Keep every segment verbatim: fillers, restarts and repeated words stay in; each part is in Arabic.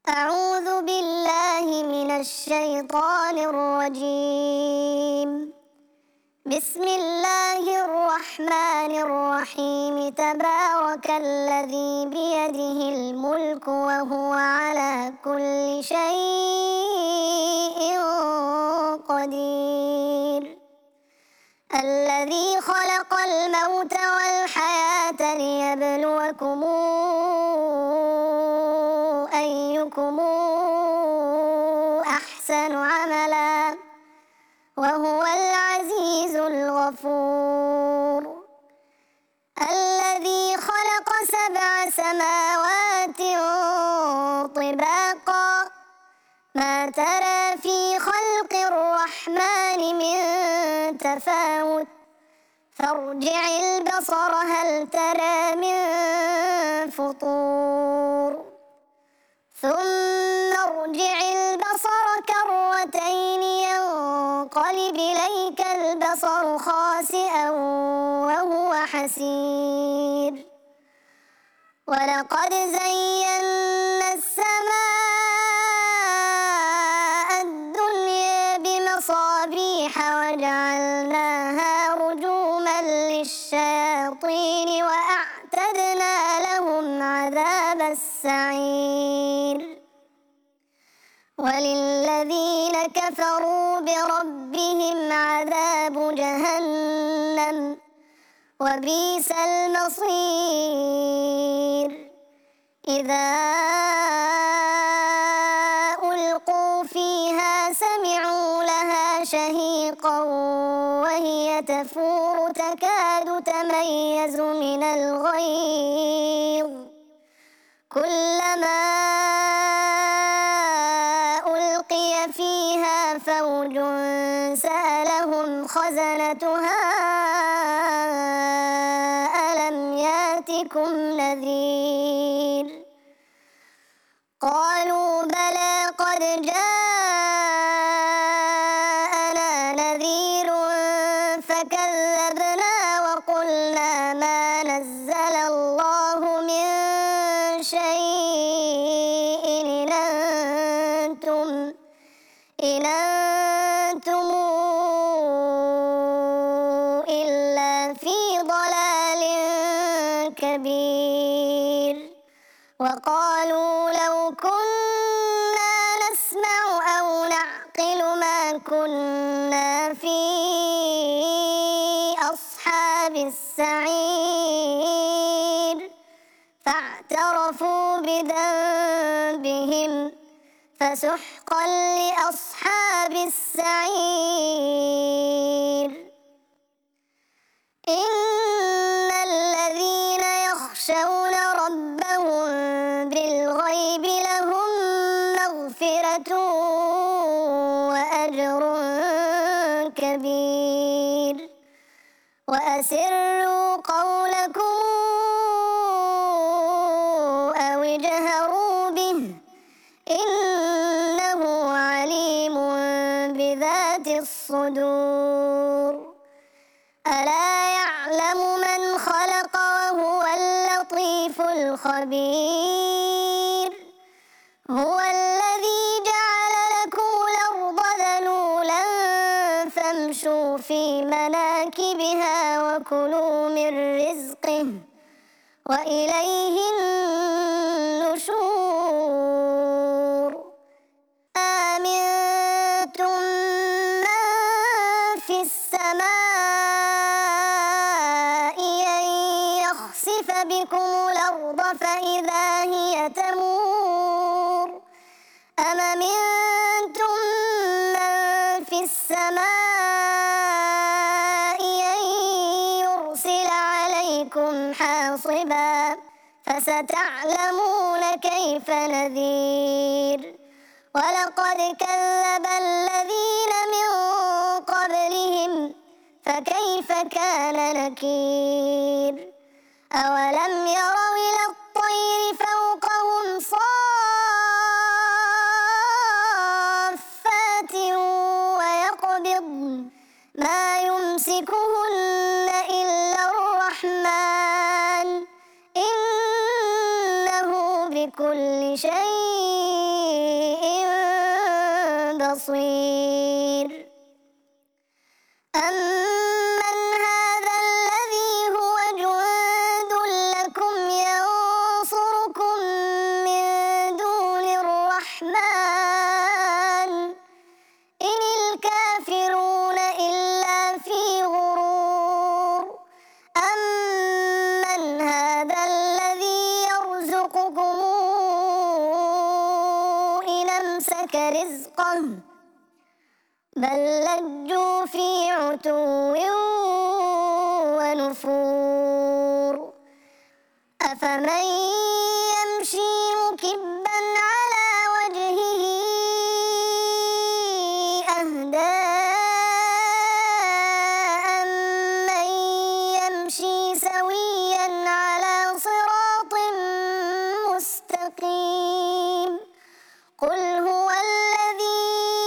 أعوذ بالله من الشيطان الرجيم. بسم الله الرحمن الرحيم. تبارك الذي بيده الملك وهو على كل شيء قدير. الذي خلق الموت والحياة ليبلوكم أيكم أحسن عملا وهو العزيز الغفور. الذي خلق سبع سماوات طباقا ما ترى في خلق الرحمن من تفاوت فارجع البصر هل ترى من فطور ثم ارجع البصر كرتين ينقلب إليك البصر خاسئا وهو حسير. ولقد زينا السماء الدنيا بمصابيح وجعلناها رجوما للشياطين وأعتدنا لهم عذاب السعير. وللذين كفروا بربهم عذاب جهنم وبئس المصير. إذا ألقوا فيها سمعوا لها شهيقا وهي تفور تكاد تميز من الغيظ كلما ألقي فيها فوج سألهم خزنتها ألم ياتكم نذير قالوا بلى قد جاءنا نذير فكذبنا وقلنا ما نزل الله من شيء إن أنتم إن أنتم إلا في ضلال كبير. وقالوا لو كنا نسمع أو نعقل ما كنا في أصحاب السعير فاعترفوا بذنبهم فسحقا لأصحاب السعير. إن الذين يخشون ربهم بالغيب لهم مغفرة وأجر كبير. وأسروا قولكم أو اجهروا به إنه عليم بذات الصدور. ألا يعلم من خلق وهو اللطيف الخبير. هو الذي جعل لكم الأرض ذلولا فامشوا في مناكبها وكلوا من رزقه وإليه النشور. أأمنتم من في السماء أن يخسف بكم الأرض فإذا هي تمور أم أمنتم من في السماء أن يرسل عليكم حاصبا فستعلمون كيف نذير. ولقد كذب الذين من قبلهم فكيف كان نكير. أولم يروا إلى الطير فوقهم صافات ويقبض ما يمسكهن إلا الرحمن إنه بكل شيء بصير أمن هذا الذي هو جند لكم ينصركم من دون الرحمن إن الكافرون إلا في غرور أمن هذا الذي يرزقكم إن أمسك رزقه بل لجوا في عتو ونفور أفمن يمشي مكبا على وجهه أهدى أمن يمشي سويا على صراط مستقيم قل هو الذي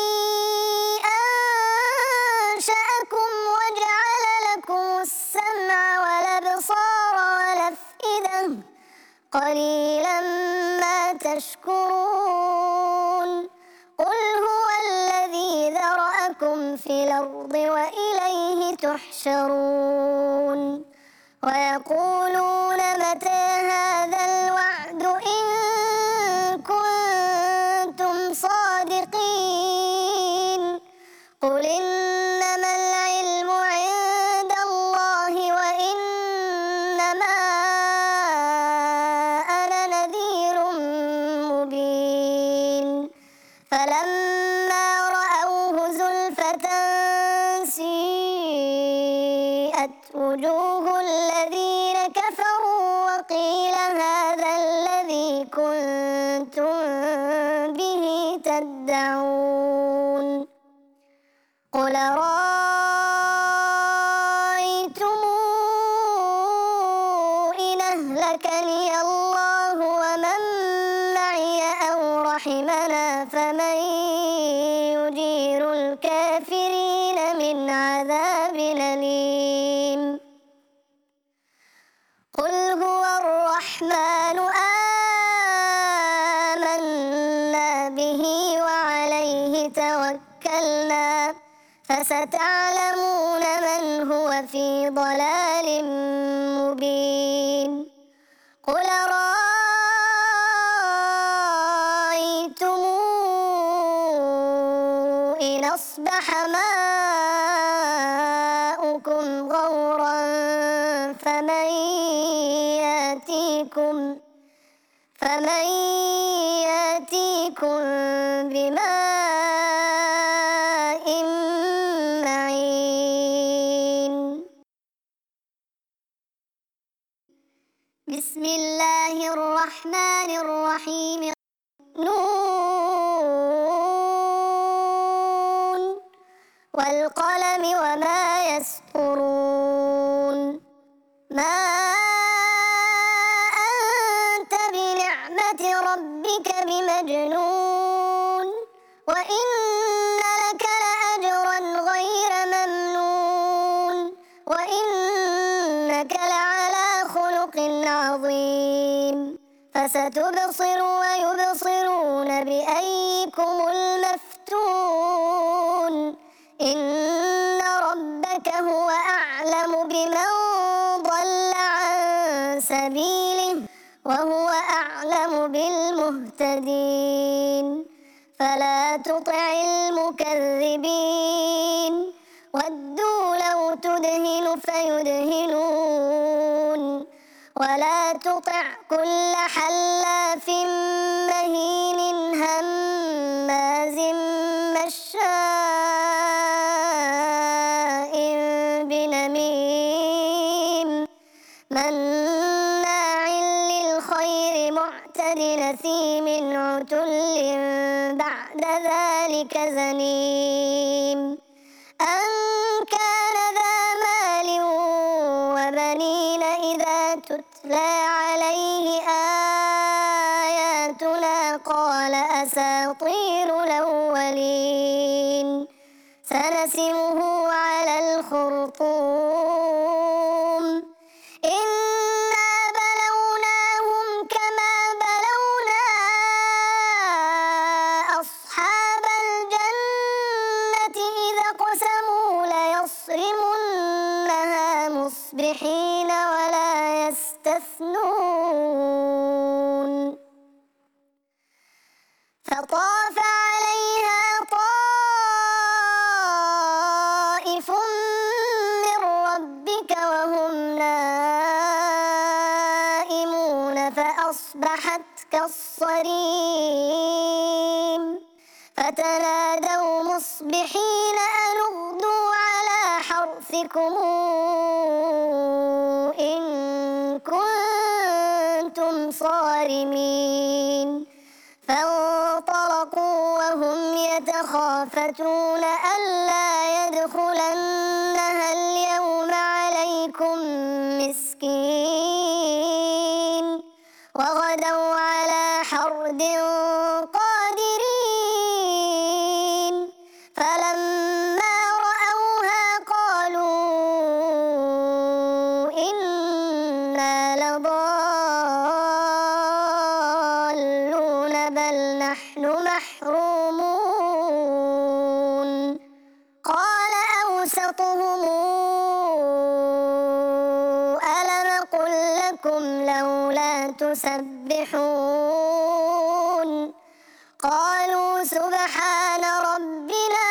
أنشأكم وجعل لكم السمع والأبصار والأفئدة قليلا ما تشكرون قل هو الذي ذرأكم في الأرض وإليه تحشرون ويقولون متى هذا الوعد إن كنتم صادقين قل إنما العلم عند الله وإنما أنا نذير مبين فلما رأوه زلفة سيئت وجوه الذين كفروا وقيل هذا الذي كنتم به تدعون قل رأيتم إن أهلكني الله ومن معي أو رحمنا فمن يجير الكافرين من عذاب أليم قل هو الرحمن آمنا به وعليه توكلنا فستعلمون من هو في ضلال مبين قل رأيتم إن أصبح ماؤكم غورا فمن يأتيكم فمن يأتيكم بماء معين بسم الله الرحمن الرحيم نون والقلم وما يسطرون ما أنت بنعمة ربك بمجنون وإن لك لأجرا غير ممنون وإنك لعلى خلق عظيم فستبصر ويبصرون بأيكم المفتون إن ربك هو أعلم بمن ضل عن سبيله وهو أعلم بالمهتدين فلا تطع المكذبين ودوا لو تدهن فيدهنون ولا تطع كل حلاف مهين هماز مشاء بنميم مناع للخير معتد نثيم عتل بعد ذلك زنيم أن كان ذا مال وبنين إذا تتلى عليه آياتنا قال أساطير الأولين سنسمه على الخرطوم إنا بلوناهم كما بلونا أصحاب الجنة فطاف عليها طائف من ربك وهم نائمون فأصبحت كالصريم فتنادوا مصبحين أن اغدوا على حرثكم إن كنتم صارمين فانطلقوا وهم يتخافتون ألا يدخلنها اليوم عليكم مسكين وغدوا على حرد قادرين فلما رأوها قالوا إنا لضالون بل نحن محرومون قال أوسطهم ألم قل لكم لولا تسبحون قالوا سبحان ربنا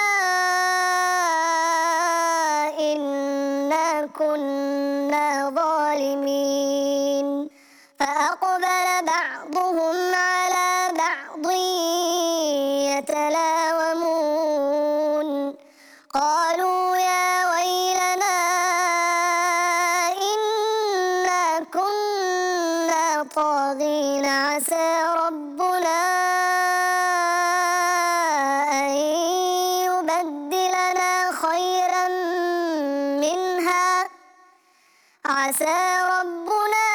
إنا كنا ظالمين فأقبل بعضهم على بعض يتلاومون قالوا يا ويلنا إنا كنا طاغين عسى ربنا أن يبدلنا خيرا منها عسى ربنا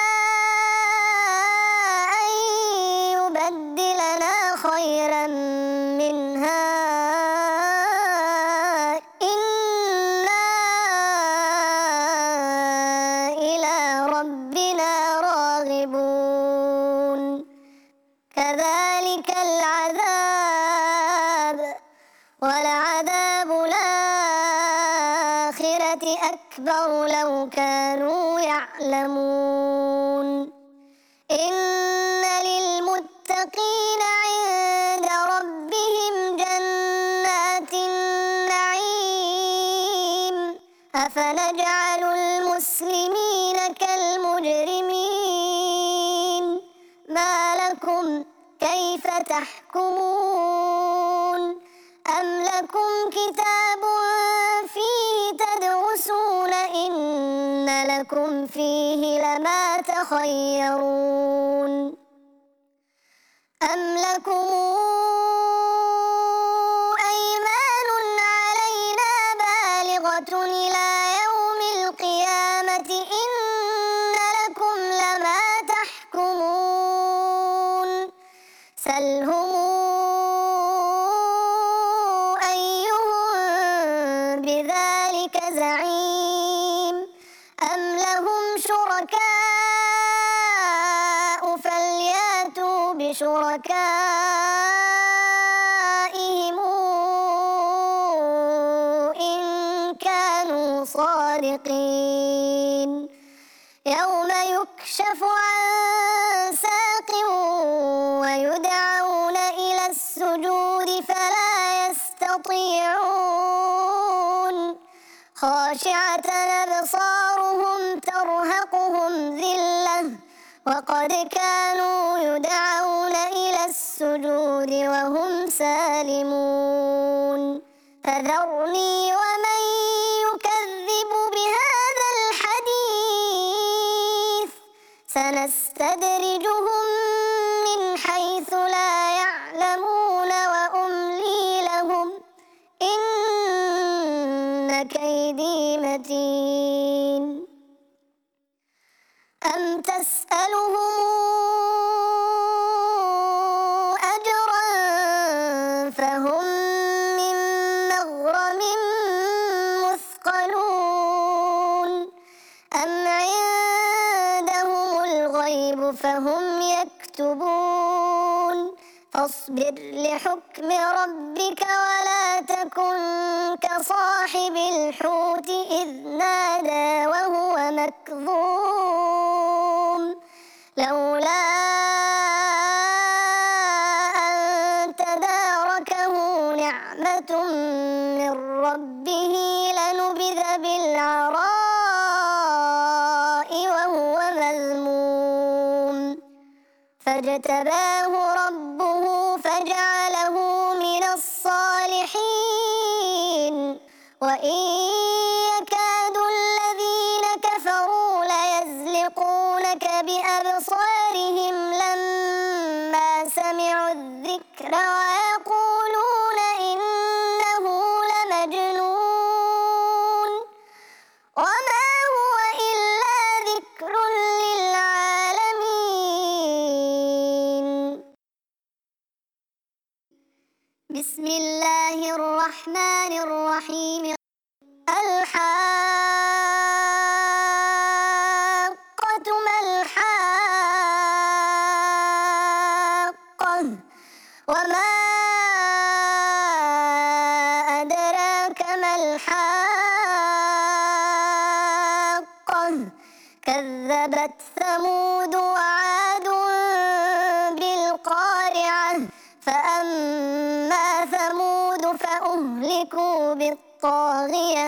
أن يبدلنا خيرا منها إنا إلى ربنا راغبون كذلك العذاب ولعذاب الآخرة أكبر لو كانوا يعلمون إن للمتقين عند ربهم جنات النعيم أفنجعل المسلمين كالمجرمين ما لكم كيف تحكمون أم لكم كتاب فيه تدرسون إن لكم فيه لما تخيرون أم لكم أيمان علينا بالغة إلى يوم القيامة إن لكم لما تحكمون سلهم أيهم بذلك زعيم أم لهم شركاء فلياتوا بشركائهم إن كانوا صادقين يوم يكشف عن ساق ويدعون إلى السجود فلا يستطيعون خاشعة أبصارهم ترهقهم ذلة وقد كانوا يدعون إلى السجود وهم سالمون فذرني ومن يكذب بهذا الحديث سنستدرجهم من حيث لا يعلمون وأملي لهم إن كيدي متين أم تسألهم أجرا فهم من مغرم مثقلون أم عندهم الغيب فهم يكتبون فاصبر لحكم ربك ولا تكن كصاحب الحوت إذ نادى وهو مكظوم لولا أن نعمة من ربه لنبذ بالعراء وهو مذموم فاجتباه ربه فجعله من الصالحين وإن يكاد الذين كفروا ليزلقونك بأبصارهم لما سمعوا الذكر ويقولون إنه لمجنون وما هو إلا ذكر للعالمين. بسم الله الرحمن الرحيم. الحاقة ما الحاقة وما أدراك ما الحاقة كذبت ثمود وعاد بالقارعة فأما ثمود فأهلكوا بالطاغية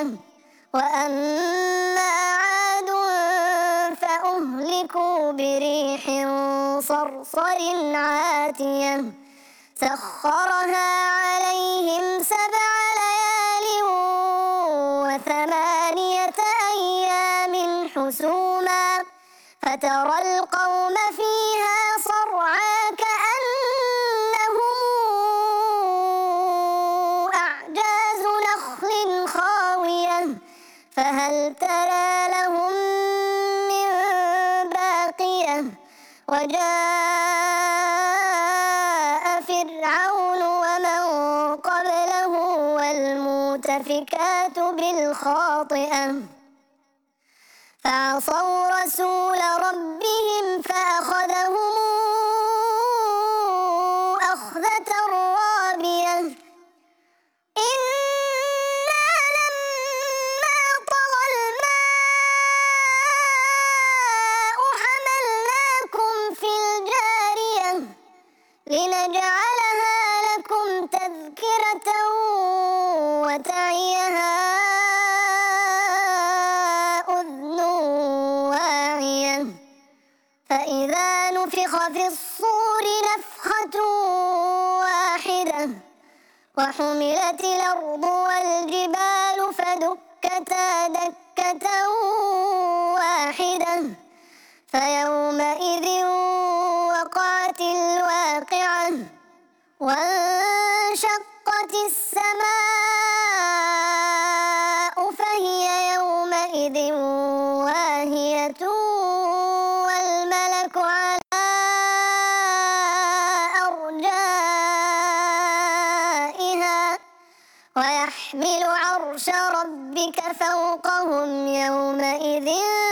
وأما عاد فأهلكوا بريح صرصر عاتية سخرها عليهم سبع ليال وثمانية أيام حسوما فترى القوم فيها صرعى كأنهم أعجاز نخل خاوية فهل ترى لهم من باقية وجاء فرعون ومن قبله والمؤتفكات بالخاطئة فعصوا رسول ربهم فأخذهم أخذة رابية إنا لما طغى الماء حملناكم في الجارية لنجعلها لكم تذكرة وتعيها أذن واعية فإذا نفخ في الصور نفخة واحدة وحملت الأرض والجبال فدكتا دكة واحدة فيومئذ وقعت الواقعة وانشقت السماء فهي يومئذ واهية والملك على أرجائها ويحمل عرش ربك فوقهم يومئذ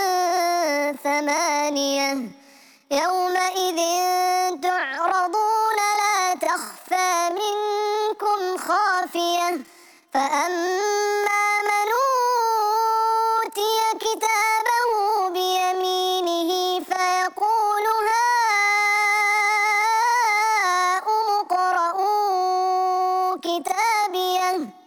ثمانية يومئذ تعرضون لا تخفى منكم خافية فأما من أوتي كتابه بيمينه فيقول هاؤم اقرءوا كتابيه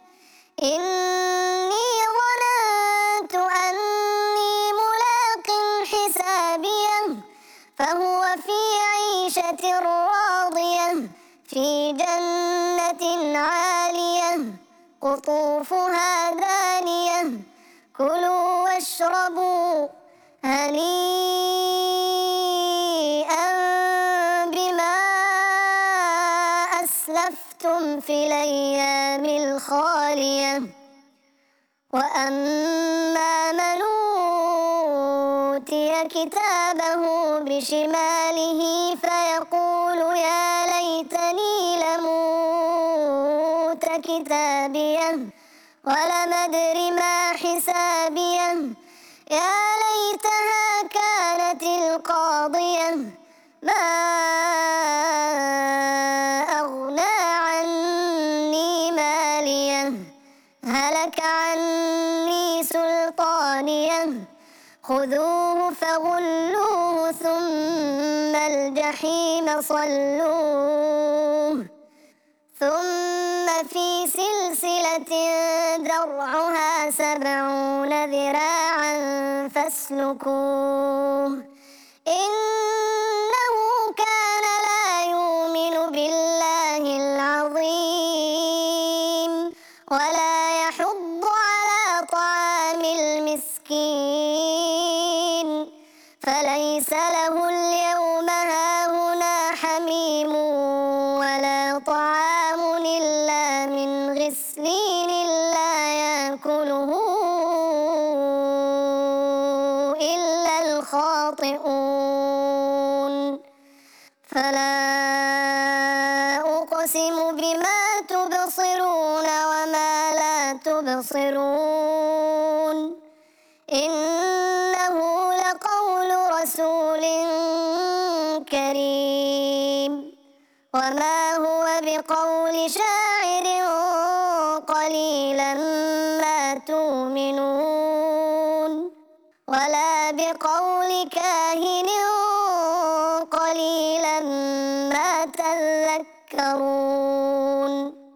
إني ظننت أني ملاق حسابيه فهو في عيشة راضية في جنة عالية قطوفها دانية كلوا واشربوا هنيئا بما أسلفتم في الأيام الخالية وأما من أوتي كتابه بشماله فيقول يا ليتني لم أوت كتابيه ولم أدر ما حسابيه يا ليتها كانت القاضية ما أغنى عني ماليه هلك عني سلطانيه خذوه فغلوه ثم الجحيم صلوه ثم في سلسلة سلسلة ذرعها سبعون ذراعا فاسلكوه إنه كان لا يؤمن بالله العظيم ولا يحض على طعام المسكين فليس له اليوم هاهنا حميم ولا طعام إلا من غسلين لا يأكله إلا الخاطئون فلا أقسم بما تبصرون وما لا تبصرون إنه لقول رسول كريم وما هو بقول شاعر قليلا ما تؤمنون ولا بقول كاهن قليلا ما تذكرون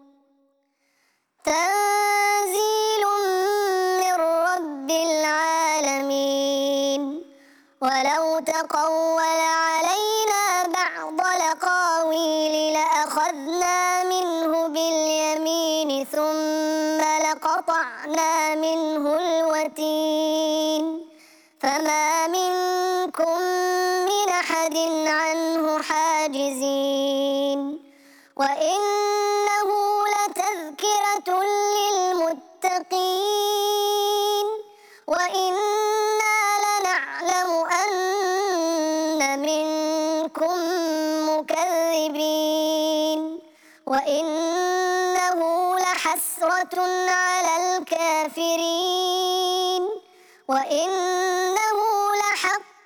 تنزيل من رب العالمين ولو تقول علينا بعض الأقاويل لأخذنا منه باليمين ثم لقطعنا منه الوتين فما منكم من أحد عنه حاجزين وإنه لتذكرة للمتقين وإنا لنعلم أن منكم مكذبين وإنه لحسرة على الكافرين وإنه لحق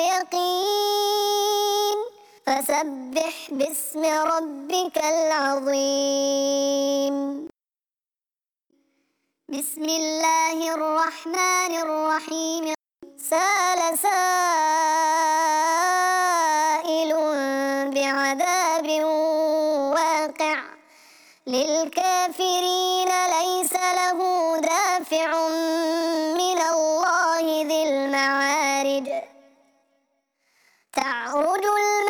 اليقين فسبح باسم ربك العظيم بسم الله الرحمن الرحيم سأل سائل بعذاب واقع للكافرين ليس له دافع من الله ذي المعارج تعرج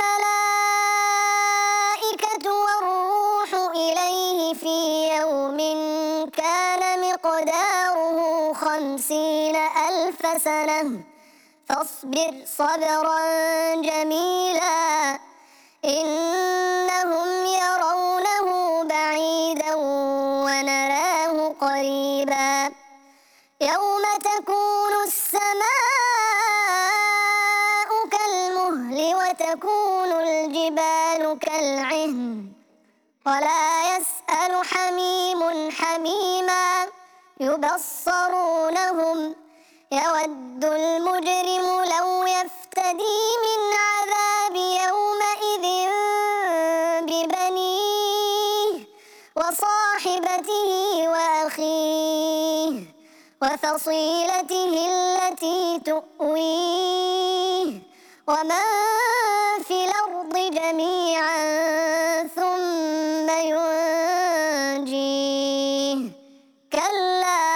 الملائكة والروح إليه في يوم كان مقداره خمسين ألف سنة فاصبر صبرا جميلا إنهم يرونه بعيدا ونراه قريبا يوم تكون السماء كالمهل وتكون الجبال كالعهن ولا يسأل حميم حميما يبصرونهم يود المجرم لو يفتدي من عذاب يومئذ ببنيه وصاحبته وأخيه وفصيلته التي تؤويه ومن في الأرض جميعا ثم ينجيه كلا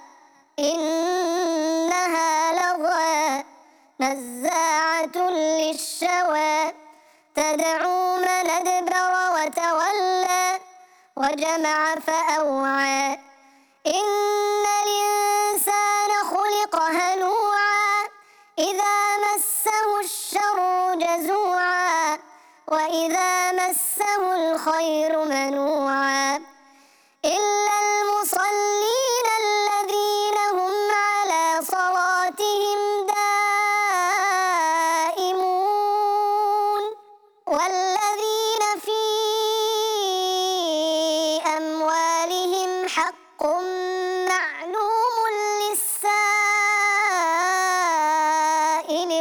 إنها لظى نزاعة للشوى تدعو من أدبر وتولى وجمع فأوعى إن الإنسان خلق هلوعا إذا مسه الشر جزوعا وإذا مسه الخير منوعا إلا المصلين الذين هم على صلاتهم دائمون والذين في أموالهم حق معلوم للسائل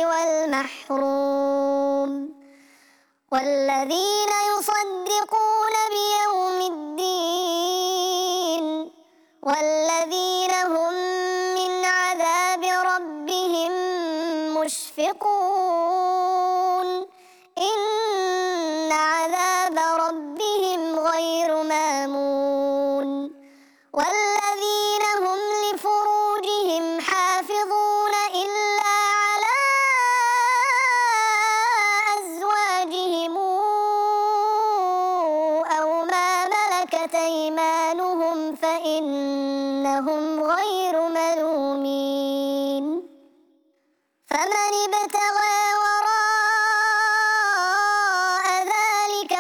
والمحروم والذين يصدقون بيوم عقدت أيمانهم فإنهم غير ملومين. فمن ابتغى وراء ذلك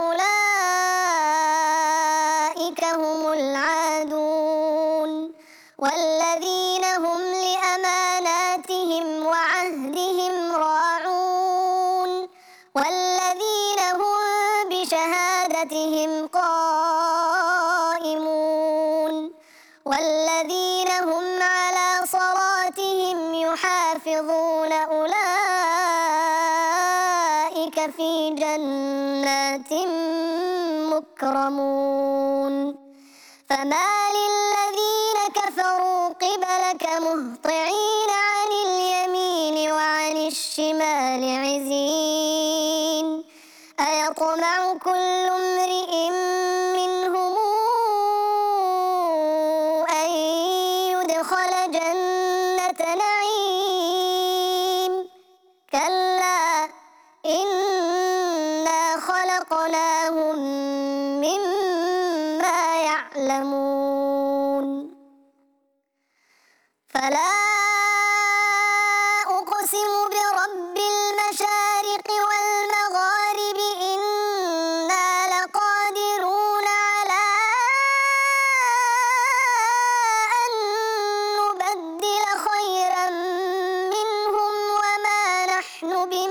فأولئك هم العادون، والذين هم لأماناتهم وعهدهم راعون، والذين هم بشهادتهم قائمون، والذين هم على صلاتهم يحافظون، أولئك في جنات مكرمون. فمال الذين كفروا قبلك مهطعين عن اليمين وعن الشمال عزين. أيطمع كل امرئ منهم أن يدخل جنة نعيم؟ كلا إنا خلقناهم مما يعلمون. فلا أقسم برب المشارق والمغارب إنا لقادرون على أن نبدل خيرا منهم وما نحن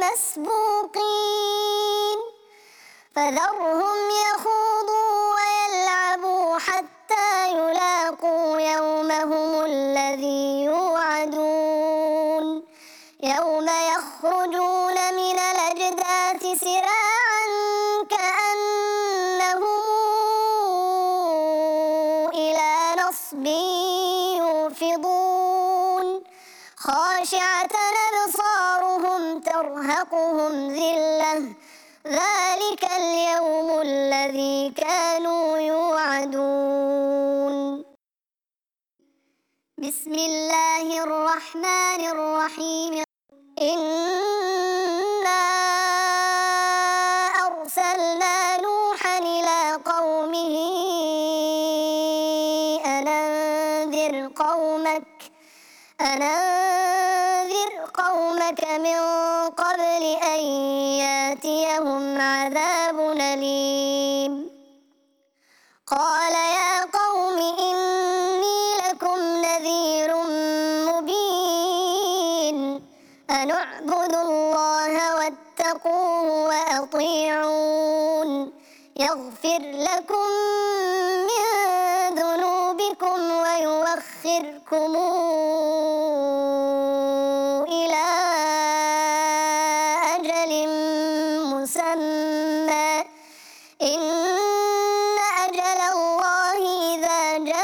بمسبوقين. فذرهم يخوضوا ويلعبوا حتى يلاقوا يومهم الذي يوعدون، يوم يخرجون من الأجداث سراعا كأنهم إلى نصب يوفضون، خاشعة أبصارهم ترهقهم ذلة، ذلك اليوم الذي كانوا يوعدون. بسم الله الرحمن الرحيم. إنا أرسلنا نوحا إلى قومه أن أنذر قومك أن أنذر قومك من قبل أن يأتيهم عذاب أليم. قال يا قوم إني لكم نذير مبين. أن اعبدوا الله واتقوه وأطيعون، يغفر لكم من ذنوبكم ويؤخركم إلى أجل مسمى، إن أجل الله إذا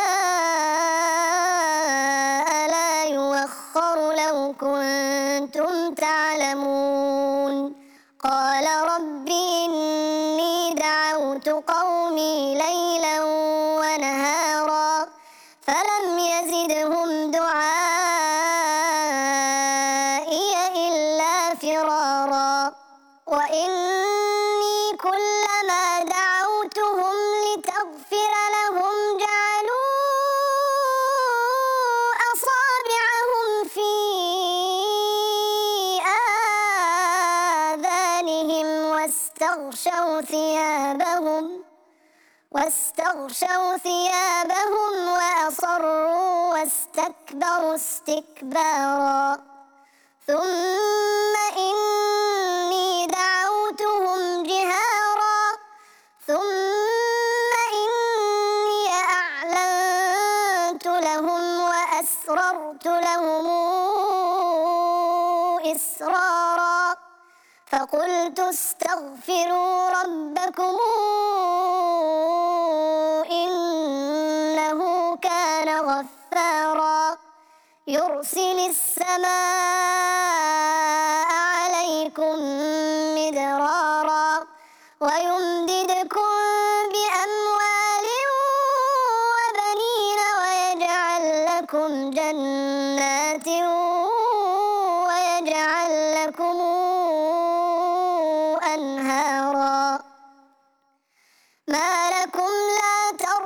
جاء لا يؤخر لو كنتم تعلمون. قال رب إني دعوت قومي ليلا ونهارا فلم يزدهم دعائي إلا فرارا. وإني كلما دعوتهم لتغفر لهم جعلوا أصابعهم في آذانهم واستغشوا ثيابهم واستغشوا ثيابهم وأصروا واستكبروا استكبارا. ثم إني دعوتهم جهارا ثم إني أعلنت لهم وأسررت لهم إسرارا. فقلت استغفروا ربكم إنه كان غفارا، يرسل السماء عليكم مدرارا ويمددكم بأموال وبنين ويجعل لكم جنات ويجعل لكم أنهارا. ما لكم لا ترجون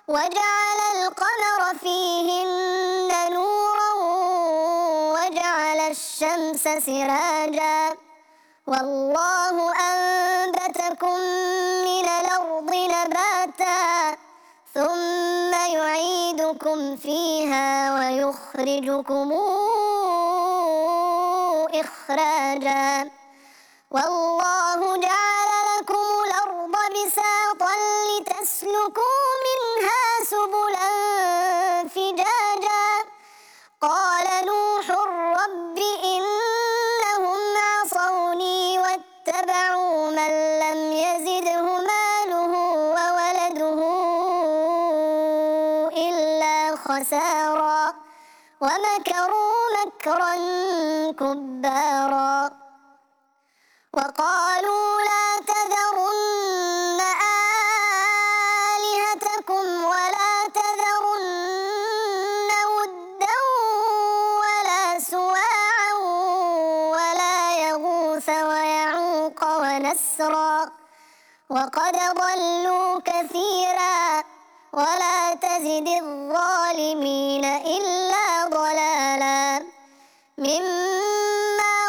وجعل القمر فيهن نورا وجعل الشمس سراجا والله أنبتكم من الأرض نباتا ثم يعيدكم فيها ويخرجكم إخراجا والله جعل لكم الأرض بساطا لتسلكوا منها سبلا فجاجا قال نوح رب إنهم عصوني واتبعوا من لم يزده ماله وولده إلا خسارا ومكروا مكرا كبارا وقالوا لا تذرن آلهتكم ولا تذرن ودا ولا سواعا ولا يغوث ويعوق ونسرا وقد ضلوا كثيرا ولا تزد الظالمين إلا ضلالا مما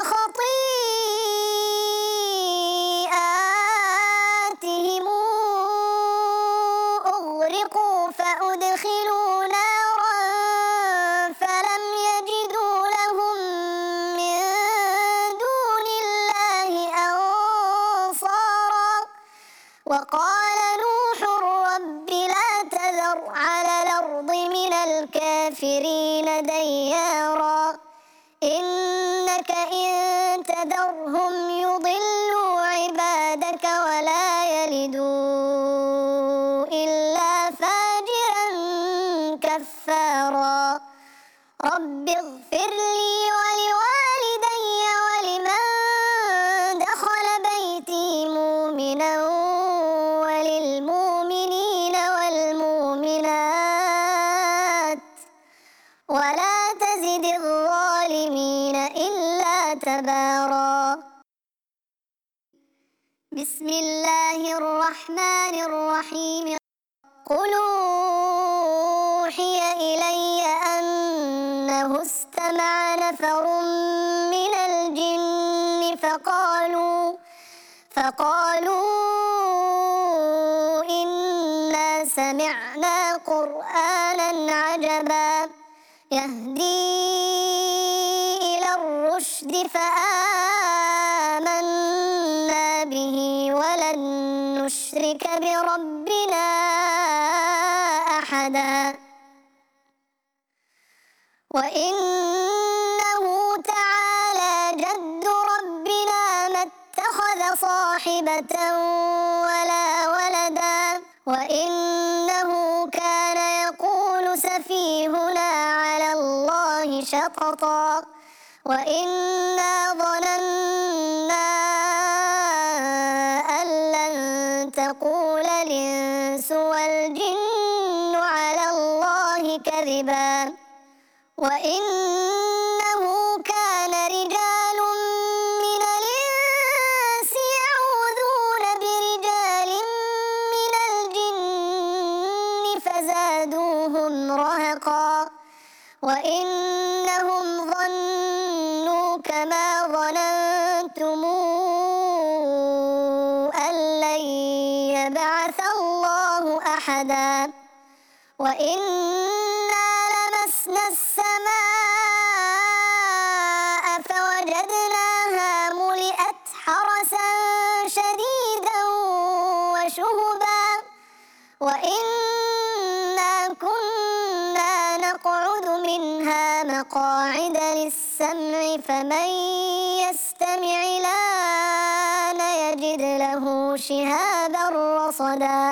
خطيئاتهم أغرقوا فأدخلوا نارا فلم يجدوا لهم من دون الله أنصارا وقال نوح رب لا تذر على الأرض من الكافرين ديارا إنك إن تذرهم يضلوا عبادك ولا يلدوا إلا فاجرا كفارا رب اغفر لي ولوالدي ولمن دخل بيتي مؤمنا وللمؤمنين والمؤمنات ولا تزد الظالمين إلا تبارا بسم الله الرحمن الرحيم قل أوحي إلي أنه استمع نفر من الجن فقالوا فقالوا إنا سمعنا قرآنا عجبا يهدي إلى الرشد فآمنا به ولن نشرك بربنا أحدا وإنه تعالى جد ربنا ما اتخذ صاحبة ولا ولدا وإنه كان يقول سفيهنا على الله شططا وإنا ظننا أن لن تقول الإنس والجن على الله كذبا وإنه كان رجال من الإنس يعوذون برجال من الجن فزادوهم رهقا وإنهم ظنوا كما ظننتم أن لن يبعث الله أحدا وإنا لمسنا السماء فوجدناها ملئت حرسا شديدا وشهبا وإنا كنا نقعد منها مقاعد للسمع فمن يستمع الآن يجد له شهابا رصدا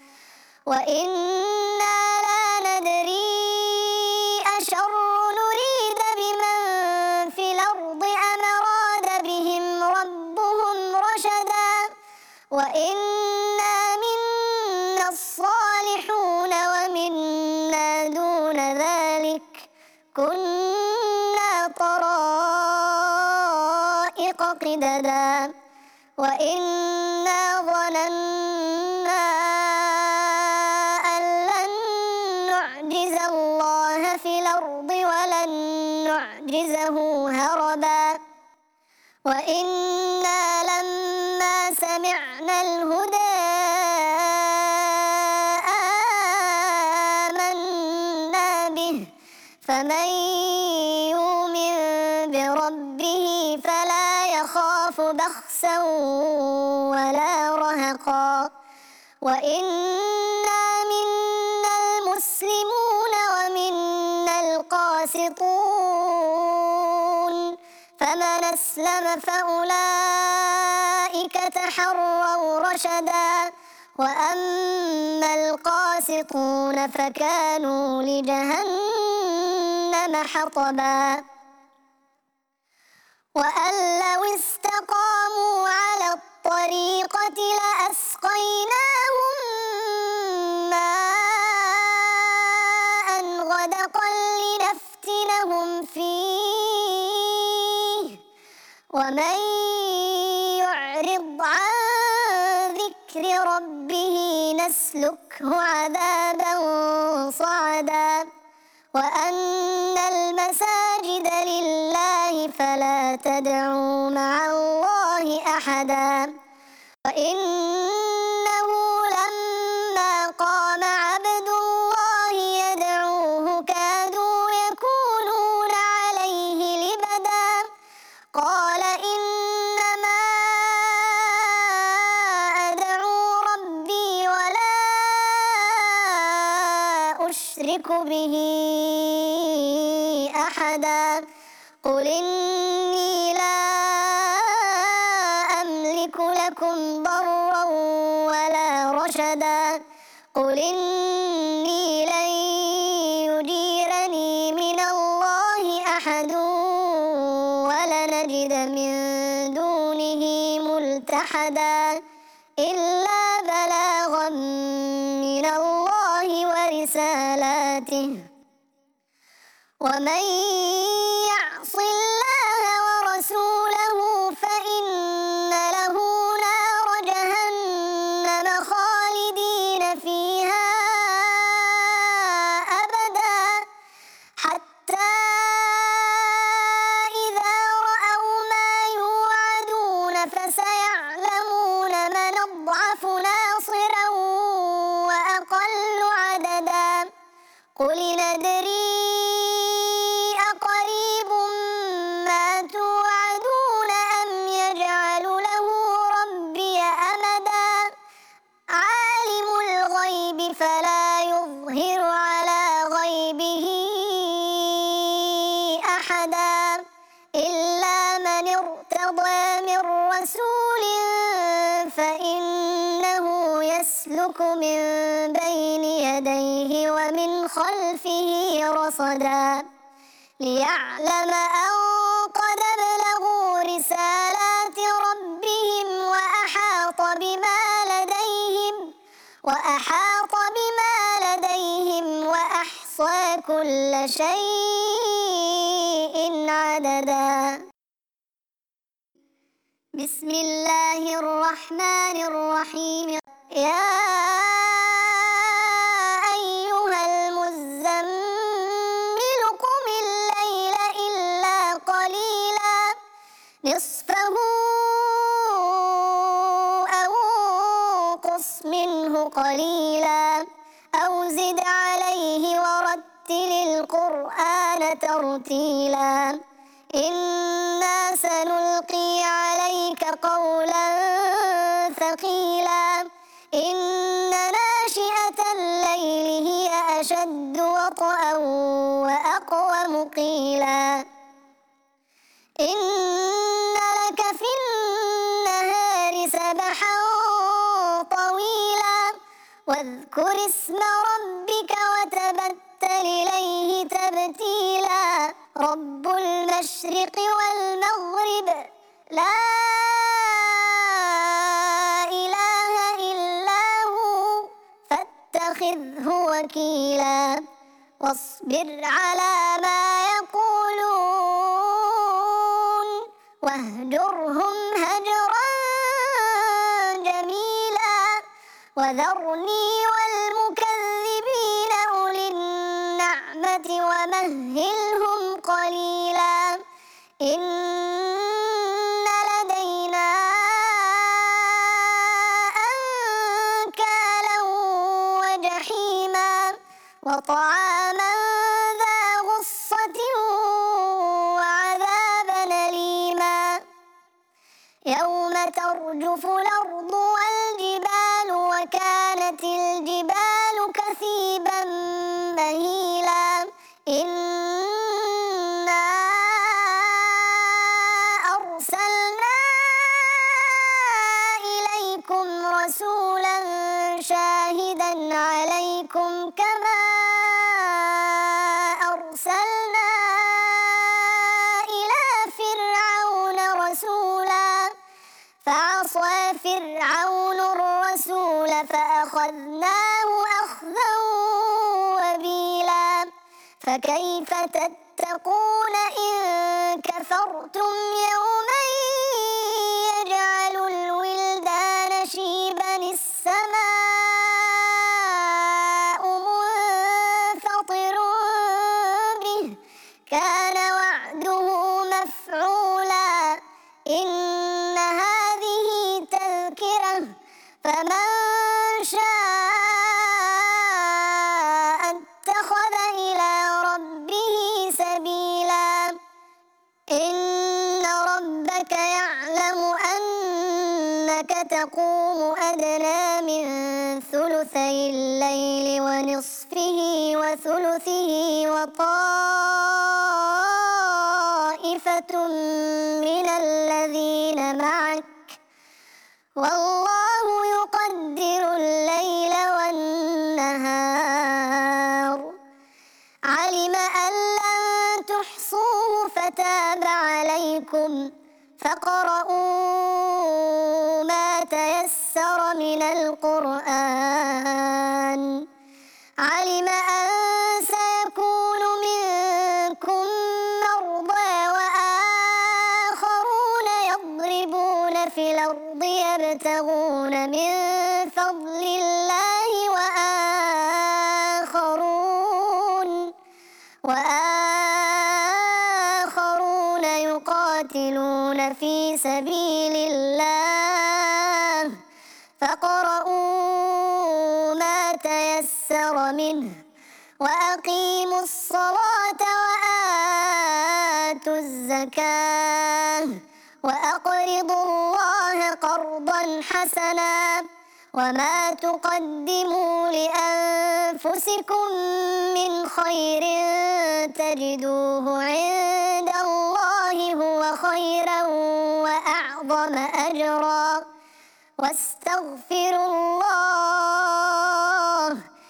وإنا لا ندري أشر نريد بمن في الأرض أم أراد بهم ربهم رشدا وإنا منا الصالحون ومنا دون ذلك كنا طرائق قددا وإنا ظننا أن لن وإنا لما سمعنا الهدى آمنا به فمن يؤمن بربه فلا يخاف بخسا ولا رهقا وإنا منا المسلمون ومنا القاسطون فمن أسلم فأولئك تحروا رشدا وأما القاسطون فكانوا لجهنم حطبا وأن لو استقاموا على الطريقة لأسقيناهم ماء غدقا لنفتنهم فيه ومن يعرض عن ذكر ربه نسلكه عذابا صعدا وأن المساجد لله فلا تدعوا مع الله أحدا وإنه لما قام عبد الله يدعوه كادوا يكونون عليه لبدا قال إنما أدعو ربي ولا أشرك به أحدا قل إني لا أملك لكم ضرا ولا رشدا قل إني لن يجيرني من الله أحد ولنجد من دونه ملتحدا إلا بلاغا من الله ورسالاته ومن يعص الله ورسوله فإن له نار جهنم خالدين فيها أبدا حتى إذا رأوا ما يوعدون فسيعلمون من أضعف ناصرا وأقل عددا قل ندري أقريب ما توعدون أم يجعل له ربي أمدا عالم الغيب فلا يظهر على غيبه أحدا إلا من ارتضى من رسول فإنه يسلك من بين يديه ومن خلفه رصدا ليعلم أن قد أبلغوا رسالات ربهم وأحاط بما لديهم وأحاط بما لديهم وأحصى كل شيء عددا بسم الله الرحمن الرحيم يا أيها المزمل قم الليل إلا قليلا نصفه أو انقص منه قليلا أو زد عليه ورتل القرآن ترتيلا إنا سنلقي عليك قولا ثقيلا إن ناشئة الليل هي أشد وطئا وأقوم قيلا إن لك في النهار سبحا طويلا واذكر اسم ربك وتبتل إليه تبتيلا رب المشرق والمغرب لا إله إلا هو فاتخذه وكيلا واصبر على ما يقولون واهجرهم هجرا جميلا وذرني والمكذبين أولي النعمة ومهلهم قليلا إن وطعاما ذا غصة وعذابا أليما يوم ترجف الأرض والجبال وكانت الجبال كثيبا مهيلا إنا أرسلنا إليكم رسولا شاهدا عليكم كما أرسلنا إلى فرعون رسولا فعصى فرعون الرسول فأخذناه أخذا وبيلا فكيف تتقون إن كفرتم يوما يجعل الولدان شيبا السماء منفطر به كان وعده مفعولا إن هذه تذكرة فمن شاء اتخذ إلى ربه سبيلا إن ربك يعلم أنك تقوم أدنى من ثلثي الليل ونصفه وثلثه وطائفة من الذين معك والله يقدر الليل والنهار علم أن لن تحصوه فتاب عليكم فاقرؤوا ما تيسر من القرآن علم أن سيكون منكم مرضى وآخرون يضربون في الأرض يبتغون من فضل الله وآخرون وآخرون يقاتلون في سبيل الله فاقرؤوا ما تيسر منه وأقيموا الصلاة وآتوا الزكاة وأقرضوا الله قرضا حسنا وما تقدموا لأنفسكم من خير تجدوه عند الله هو خيرا وأعظم أجرا واستغفروا الله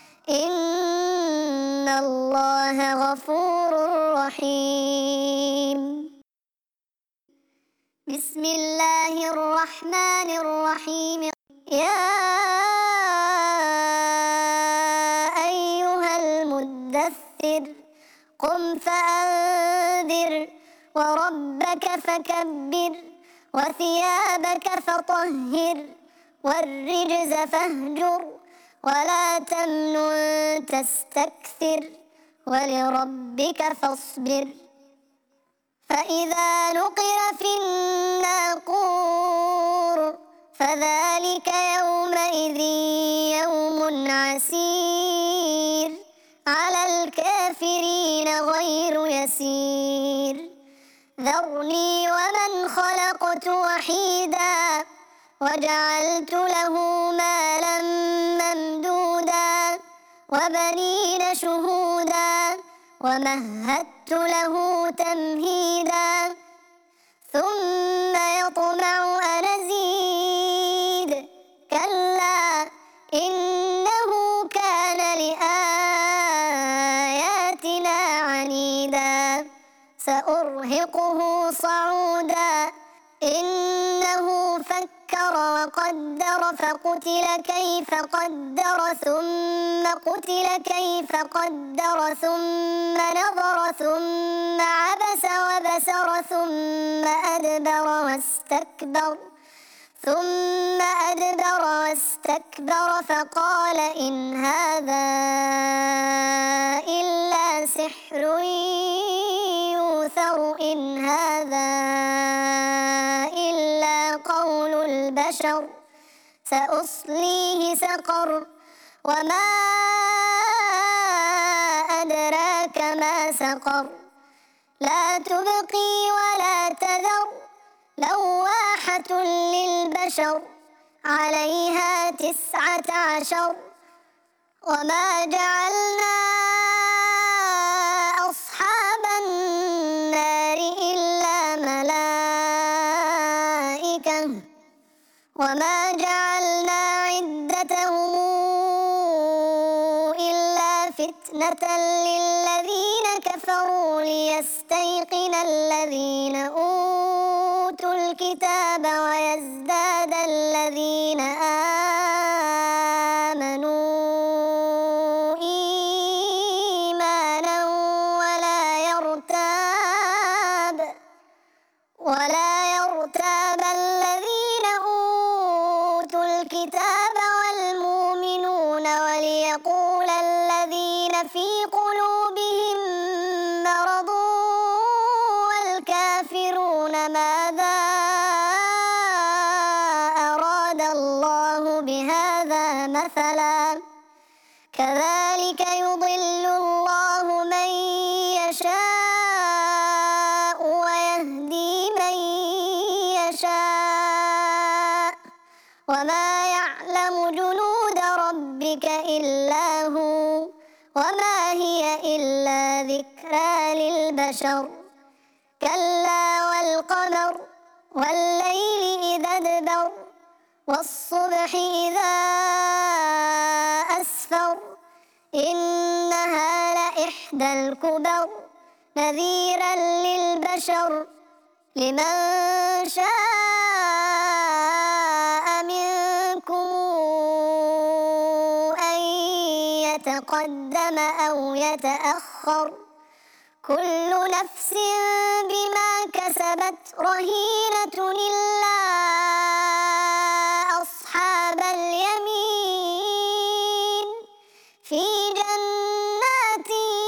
إن الله غفور رحيم بسم الله الرحمن الرحيم يا أيها المدثر قم فأنذر وربك فكبر وثيابك فطهر والرجز فاهجر ولا تمنن تستكثر ولربك فاصبر فإذا نقر في الناقور فذلك يومئذ يوم عسير على الكافرين غير يسير ذرني ومن خلقت وحيدا وجعلت له مالا ممدودا وبنين شهودا ومهدت له تمهيدا ثم يطمع أن أزيد كلا إنه كان لآياتنا عنيدا سأرهقه صعودا إنه فكر وقدر فقتل كيف قدر ثم قتل كيف قدر ثم نظر ثم عبس وبسر ثم أدبر واستكبر ثم أدبر واستكبر فقال إن هذا إلا سحر يؤثر إن هذا إلا قول البشر سأصليه سقر وما سقر لا تبقي ولا تذر لواحة للبشر عليها تسعة عشر وما جعلنا أصحاب النار إلا ملائكة وما جعلنا عدتهم إلا فتنة للذين كفروا ليستيقن الذين أوتوا الكتاب ويزداد الذين آمنوا إيمانا ولا يرتاب ولا يرتاب الذين أوتوا الكتاب والمؤمنون وليقول الذين في قلوبهم مرض والكافرون ماذا أراد الله بهذا مثلا كذلك يضل الله من يشاء ويهدي من يشاء وما يعلم جنود ربك إلا هو وما هي إلا ذكرى للبشر كلا والقمر والليل إذا ادبر والصبح إذا أسفر إنها لإحدى الكبر نذيرا للبشر لمن شاء منكم أن يتقدم أو يتأخر كل نفس بما كسبت رهينة إلا أصحاب اليمين في جنات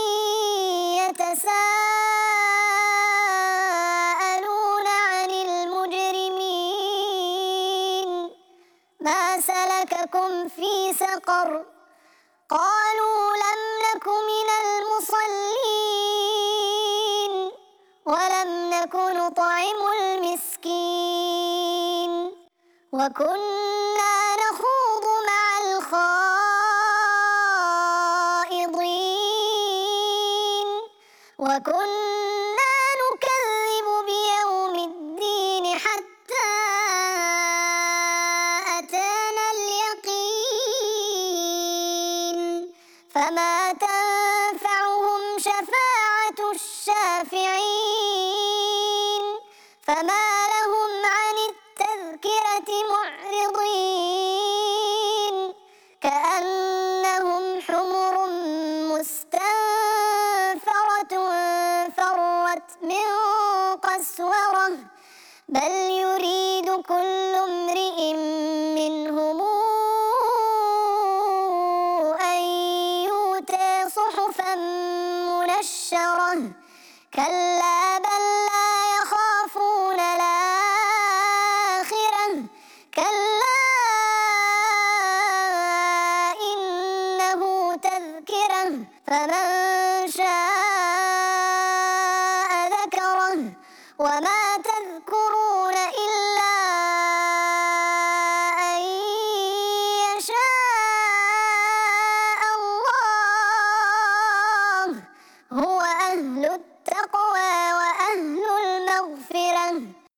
يتساءلون عن المجرمين ما سلككم في سقر قالوا لم نك من المصلين ولم نك نطعم المسكين وكنا نخوض مع الخائضين وكنا نكذب بيوم الدين حتى أتانا اليقين فما تنفعهم شفاعة الشافعين فما لهم عن التذكرة معرضين كأنهم حمر مستنفرة فرت من قسورة بل يريد كل امرئ منهم أن يؤتى صحفا منشرة كلا بل لا يخافون الآخرة كلا إنه تذكرة فمن شاء ذكره وما تذكرون إلا أن يشاء الله هو أهل التقوى وأهل المغفرة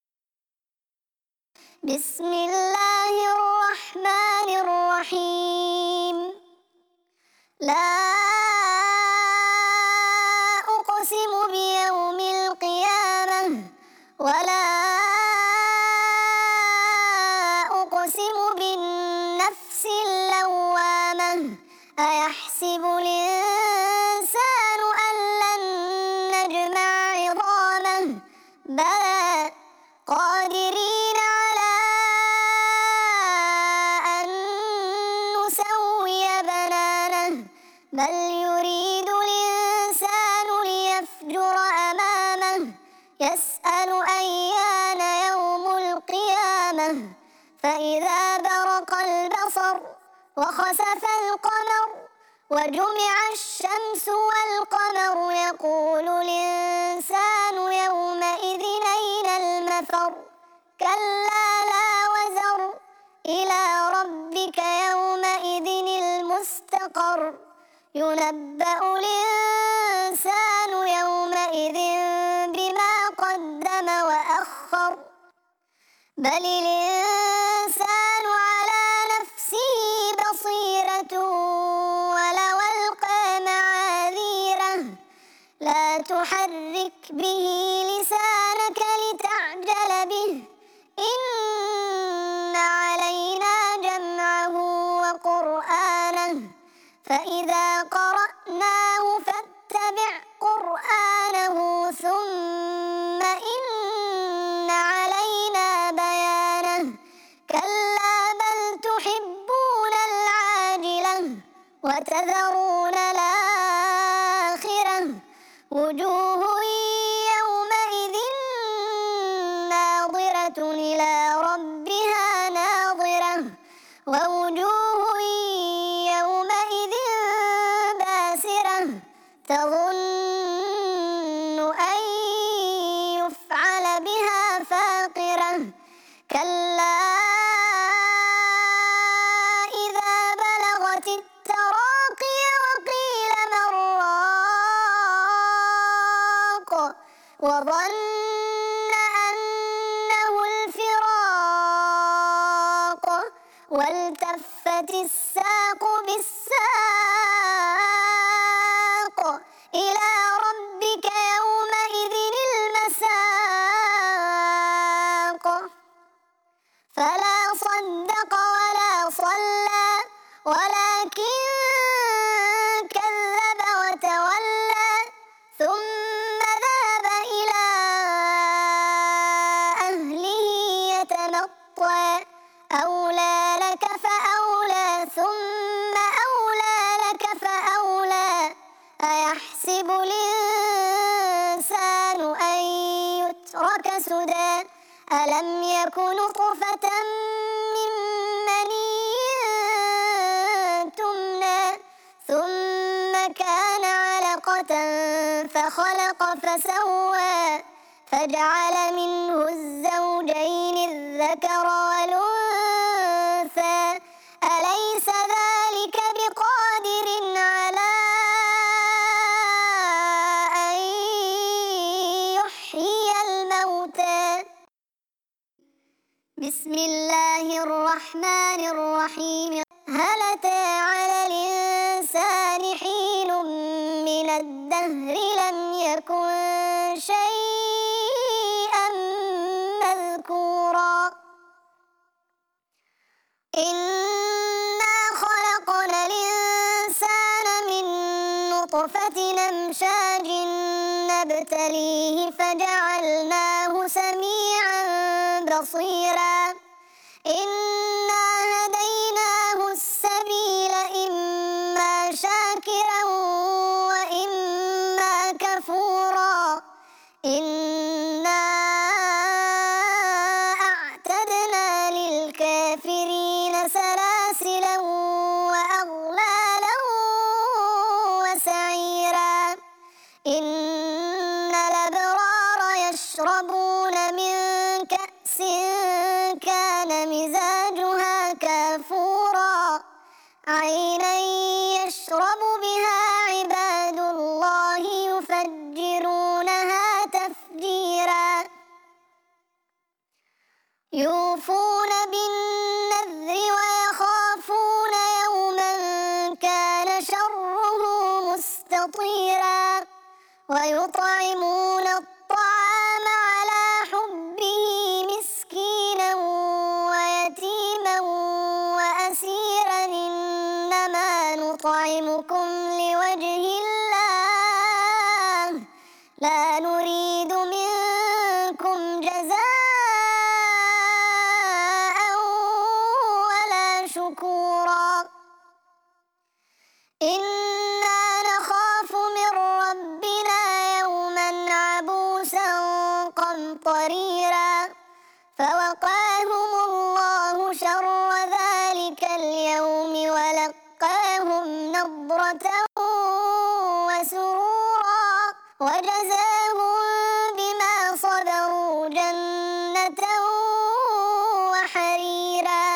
بسم الله الرحمن الرحيم لا أقسم بيوم القيامة ولا أقسم بالنفس اللوامة أيحسب الإنسان أن لن نجمع عظامه بلى قادرين على أن نسوي بنانه بل يريد الإنسان ليفجر أمامه يسأل أيان يوم القيامة فإذا برق البصر وخسف القمر وجمع الشمس والقمر يقول الإنسان يومئذ أين المفر كلا لا وزر إلى ربك يومئذ المستقر ينبأ الإنسان يومئذ بما قدم وأخر بل الإنسان على نفسه بصيرة ولو ألقى معاذيره لا تحرك به لسانك لتعجل به إن علينا جمعه وقرآنه فإذا قرأناه فاتبع قرآنه ثم إن علينا بيانه كلا بل تحبون العاجلة وتذرون الآخرة وجوه يومئذ ناظرة إلى ربها ناظرة ووجوه يومئذ باسرة تظن أن يفعل بها فاقرة كلا إذا بلغت التراقي وقيل من راق وظن أنه الفراق والتفت الساق بالساق إلى ربك يومئذ المساق فلا صدق ولا صلى ولكن كذب وتولى ثم ذهب إلى أهله يتمطى أولى لك فأولى ثم أولى لك فأولى أيحسب الإنسان أن يترك سدى ألم يك نطفة من مني تمنى ثم كان علقة فخلق فسوى فجعل منه الزوجين الذكر والأنثى أليس ذلك بقادر على أن يحيي الموتى بسم الله الرحمن الرحيم هل أتى على الإنسان حين من الدهر لم يكن شيئا مذكورا إنا خلقنا الإنسان من نطفة أمشاج نبتليه فجعلناه سميعا بصيرا إنا هديناه السبيل إما شاكرا وإما كفورا إنا أعتدنا للكافرين سلاسلا وأغلالا وسعيرا إن الأبرار يشربون من كأس كان مزاجها كافورا عينا يشرب بها عباد الله يفجرونها تفجيرا يوفون بالنذر ويخافون يوما كان شره مستطيرا ويطعمون الطعام على حبه مسكينا ويتيما وأسيرا إنما نطعمكم لوجه الله لا نريد منكم جزاء ولا شكورا إنا نخاف من ربنا يوما عبوسا قمطريرا فوقاهم الله شر ذلك اليوم ولقاهم نضرة وسرورا وجزاهم بما صبروا جنة وحريرا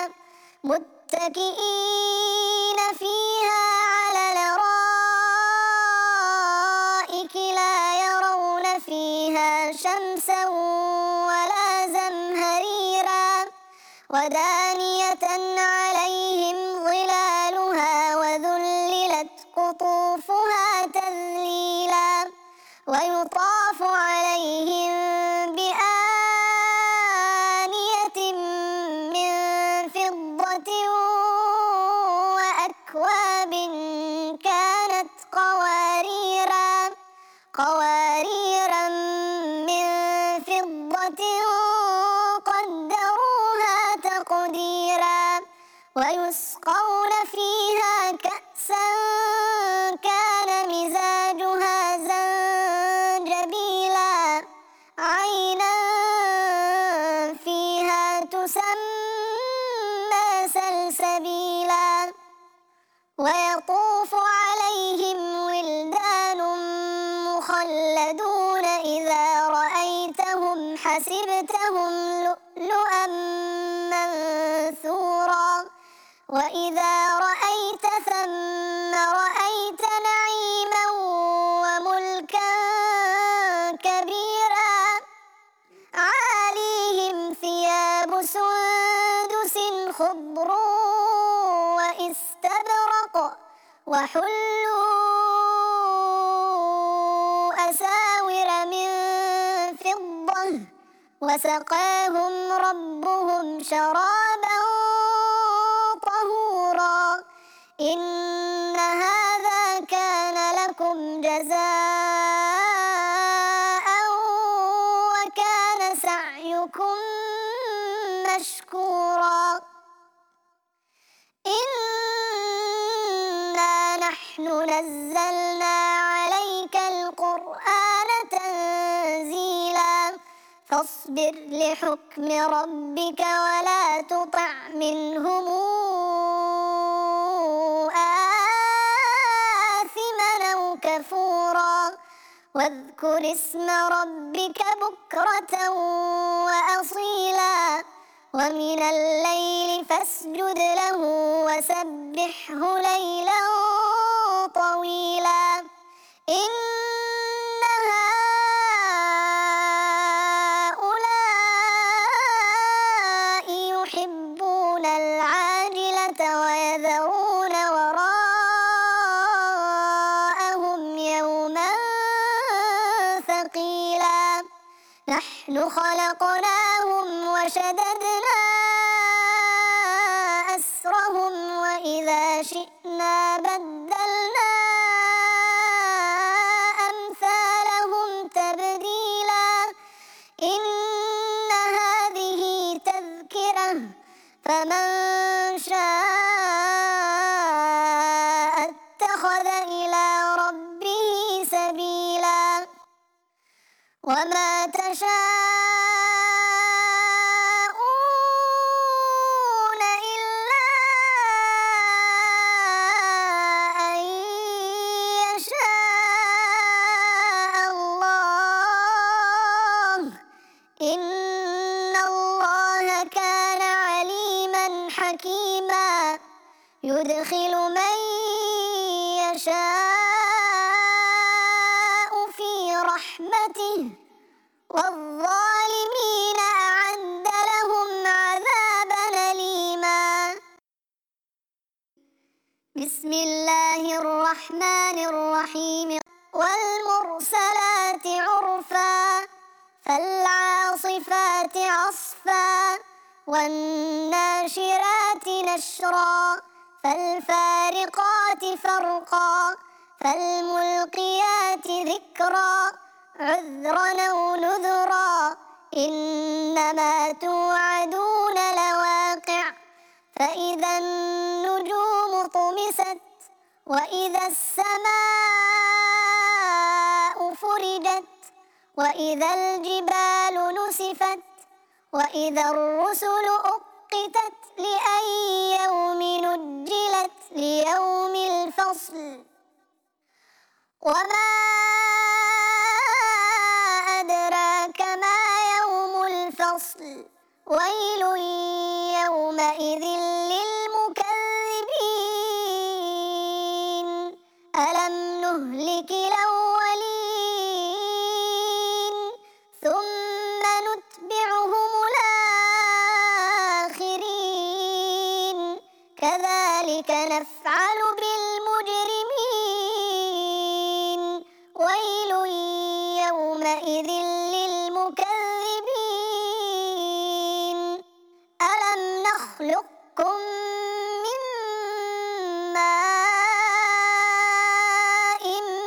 متكئين فيها على الأرائك لا يرون فيها شمسا ولا زمهريرا ودانية عليهم ظلالها وذللت قطوفها تذليلا ويطاف عليهم بآنية من فضة وأكواب كانت قواريرا قواريرا من فضة قدروها تقديرا ويسقون فيها كأسا كان مزاجها زنجبيلا عينا فيها تسمى سلسبيلا ويطوف عليهم ولدان مخلدون إذا رأيتهم حسبتهم لؤلؤا منثورا وإذا رأيت ثم رأيت نعيما وملكا كبيرا عاليهم ثياب سندس خضر واستبرق وحلوا أساور من فضة وسقاهم ربهم شرابا طهورا إن هذا كان لكم جزاء وكان سعيكم مشكورا إنا نحن نزلنا عليك القرآن تنزيلا فاصبر لحكم ربك ولا تطع منهم آثما أو كفورا واذكر اسم ربك بكرة وأصيلا ومن الليل فاسجد له وسبحه ليلا طويلا إن هؤلاء يحبون العاجلة ويذرون وراءهم يوما ثقيلا نحن خلقناهم وشددنا أسرهم وإذا شئنا بدلنا أمثالهم تبديلا إن هذه تذكرة فمن شاء اتخذ إلى ربه سبيلا وما تشاءون إلا أن يشاء الله إن الله كان عليما حكيما يدخل من يشاء في رحمته والظالمين أعد لهم عذابا أليما بسم الله الرحمن الرحيم والمرسلات عرفا فالعاصفات عصفا والناشرات نشرا فالفارقات فرقا فالملقيات ذكرا عذرا أو نذرا إنما توعدون لواقع فإذا النجوم طمست وإذا السماء فرجت وإذا الجبال نسفت وإذا الرسل أقتت لأي يوم نجلت ليوم الفصل الفصل وما أدراك ما يوم الفصل ويل يومئذ للمكذبين ألم نهلك الأولين ثم نتبعهم الآخرين كذلك نفعل بالمجرمين ويل يومئذ للمكذبين ألم نخلقكم من ماء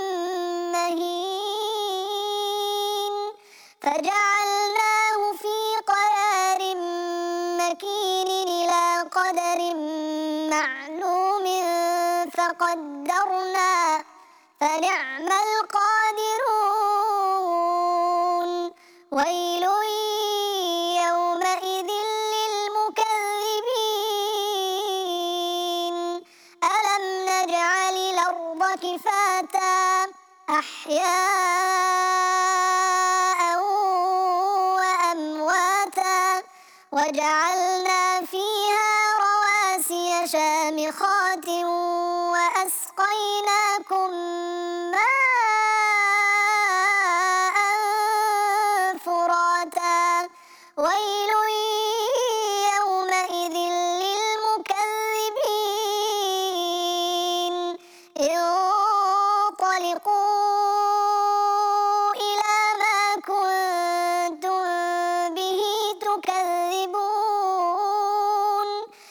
مهين فجعلناه في قرار مكين إلى قدر معلوم فقدرنا فنعم القادرون ويل يومئذ للمكذبين ألم نجعل الأرض كفاتا أحياء وأمواتا وجعلنا فيها رواسي شامخات وأسقيناكم ماء فراتا ويل يومئذ للمكذبين انطلقوا إلى ما كنتم به تكذبون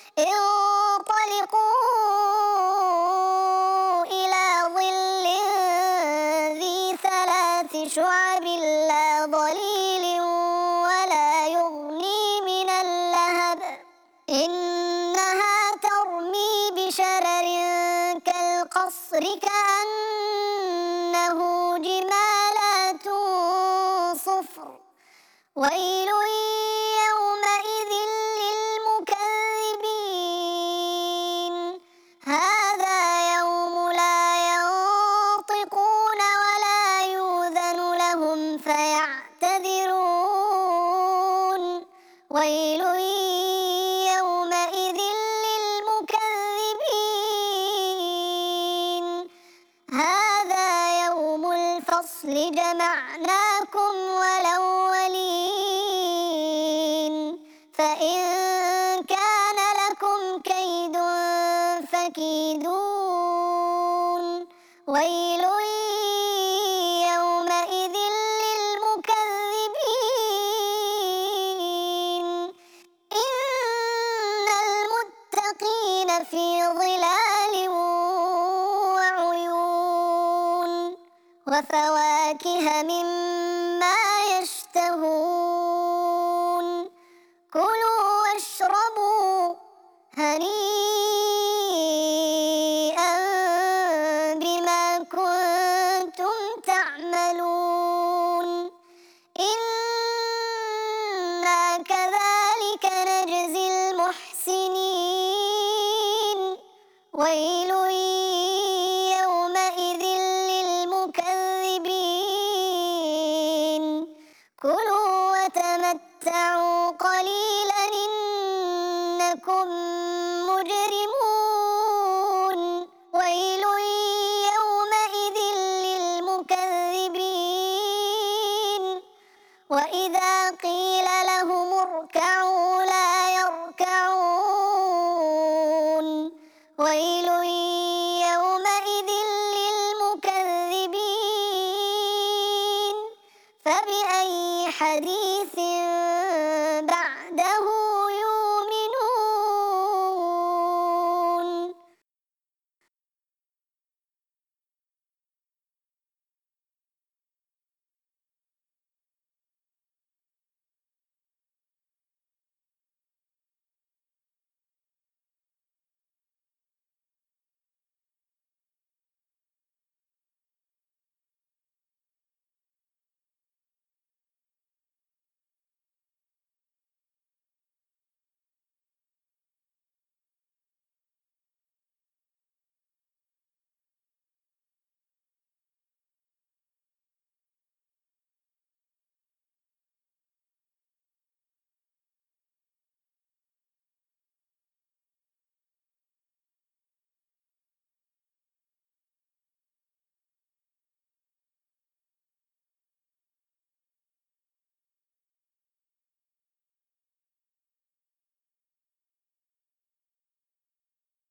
انطلقوا إلى ظل ذي ثلاث شعب لا ظليل ولا يغني من اللهب إنها ترمي بشرر كالقصر كأنه جمالات صفر ويل يومئذ للمكذبين هذا يوم لا ينطقون ولا يؤذن لهم فيعتذرون ويل يومئذ للمكذبين هذا يوم الفصل جمعناكم والأولين فإن كان لكم كيد فكيدون ويل يومئذ للمكذبين إن المتقين في ظلال وعيون وفواكه مما يشتهون كلوا واشربوا هنيئا بما كنتم تعملون إنا كذلك نجزي المحسنين ويل يومئذ للمكذبين كلوا وتمتعوا قليلا إنكم مجرمون ويل يومئذ للمكذبين وإذا قيل لهم اركعوا لا يركعون ويل يومئذ للمكذبين فبأي حديث